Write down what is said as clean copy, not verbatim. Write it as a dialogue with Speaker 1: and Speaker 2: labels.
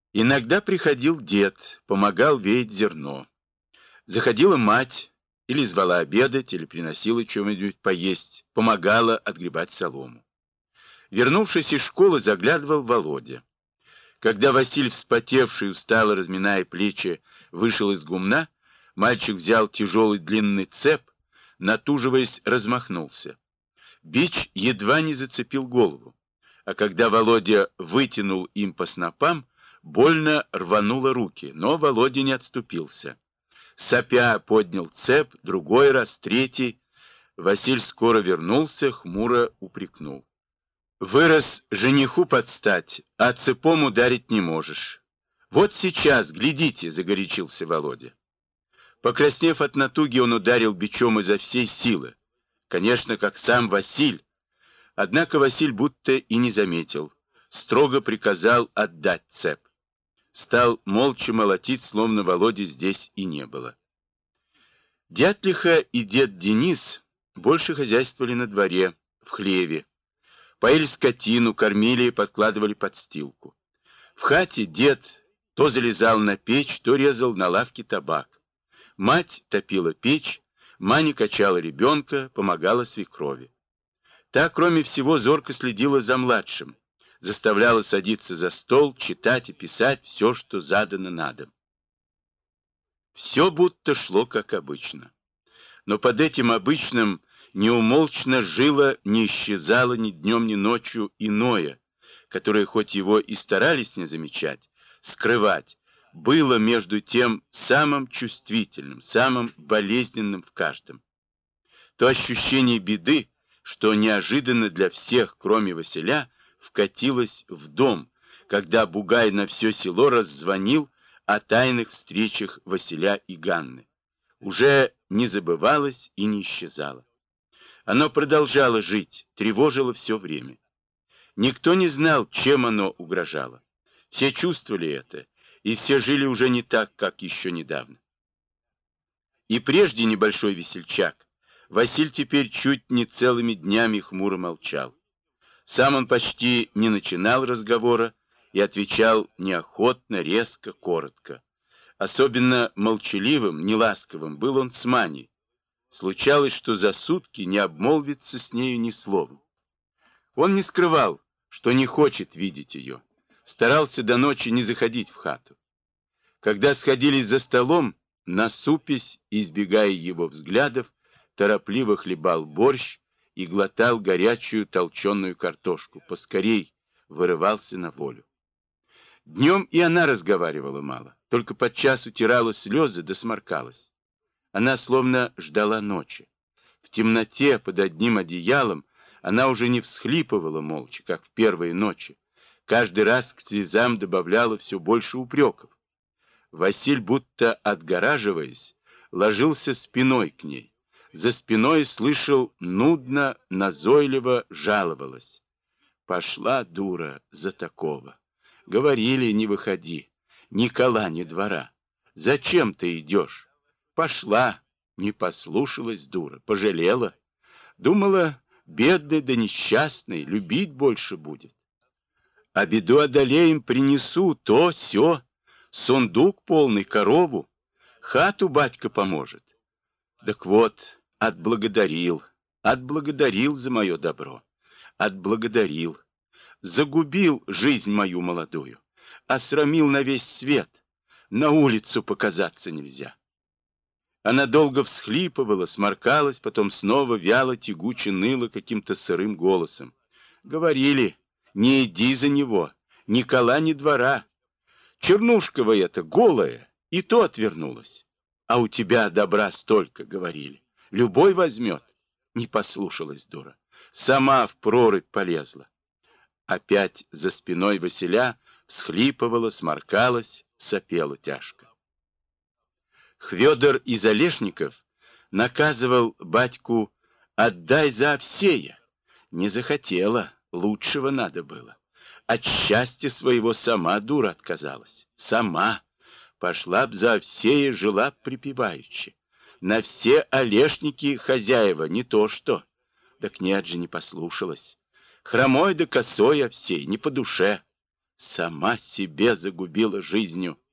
Speaker 1: Иногда приходил дед, помогал веять зерно. Заходила мать, или звала обедать, или приносила чего-нибудь поесть, помогала отгребать солому. Вернувшись из школы, заглядывал Володя. Когда Василь, вспотевший, устало разминая плечи, вышел из гумна, мальчик взял тяжелый длинный цеп, натуживаясь, размахнулся. Бич едва не зацепил голову, а когда Володя вытянул им по снопам, больно рвануло руки, но Володя не отступился. Сопя поднял цеп, другой раз, третий. Василь скоро вернулся, хмуро упрекнул. Вырос жениху подстать, а цепом ударить не можешь. Вот сейчас, глядите, загорячился Володя. Покраснев от натуги, он ударил бичом изо всей силы. Конечно, как сам Василь. Однако Василь будто и не заметил. Строго приказал отдать цеп. Стал молча молотить, словно Володи здесь и не было. Дятлиха и дед Денис больше хозяйствовали на дворе, в хлеве. Поили скотину, кормили и подкладывали подстилку. В хате дед то залезал на печь, то резал на лавке табак. Мать топила печь, Маня качала ребенка, помогала свекрови. Та, кроме всего, зорко следила за младшим, заставляла садиться за стол, читать и писать все, что задано на дом. Все будто шло как обычно. Но под этим обычным неумолчно жило, не исчезало ни днем, ни ночью иное, которое, хоть его и старались не замечать, скрывать, было между тем самым чувствительным, самым болезненным в каждом. То ощущение беды, что неожиданно для всех, кроме Василя, вкатилось в дом, когда Бугай на все село раззвонил о тайных встречах Василя и Ганны. Уже не забывалось и не исчезало. Оно продолжало жить, тревожило все время. Никто не знал, чем оно угрожало. Все чувствовали это, и все жили уже не так, как еще недавно. И прежде небольшой весельчак, Василь теперь чуть не целыми днями хмуро молчал. Сам он почти не начинал разговора и отвечал неохотно, резко, коротко. Особенно молчаливым, неласковым был он с Маней. Случалось, что за сутки не обмолвится с нею ни словом. Он не скрывал, что не хочет видеть ее. Старался до ночи не заходить в хату. Когда сходились за столом, насупясь, избегая его взглядов, торопливо хлебал борщ и глотал горячую толченую картошку. Поскорей вырывался на волю. Днем и она разговаривала мало, только подчас утирала слезы да сморкалась. Она словно ждала ночи. В темноте под одним одеялом она уже не всхлипывала молча, как в первые ночи. Каждый раз к слезам добавляла все больше упреков. Василь, будто отгораживаясь, ложился спиной к ней. За спиной слышал нудно, назойливо жаловалась. Пошла дура за такого. Говорили, не выходи. Ни кола, ни двора. Зачем ты идешь? Пошла. Не послушалась дура. Пожалела. Думала, бедный да несчастный, любить больше будет. А беду одолеем, принесу то, сё. Сундук полный, корову. Хату батька поможет. Так вот, отблагодарил за мое добро. Отблагодарил. Загубил жизнь мою молодую. Осрамил на весь свет. На улицу показаться нельзя. Она долго всхлипывала, сморкалась, потом снова вяло, тягуче ныла каким-то сырым голосом. Говорили, не иди за него, ни кола, ни двора. Чернушкова это, голая, и то отвернулась. А у тебя добра столько, говорили. Любой возьмет. Не послушалась дура. Сама в прорубь полезла. Опять за спиной Василя всхлипывала, сморкалась, сопела тяжко. Хведор из Олешников наказывал батьку «отдай за Овсея». Не захотела, лучшего надо было. От счастья своего сама дура отказалась. Сама. Пошла б за Овсея, жила б припеваючи. На все Олешники хозяева, не то что. Так нет же, не послушалась. Хромой да косой Овсей, не по душе. Сама себе загубила жизнью.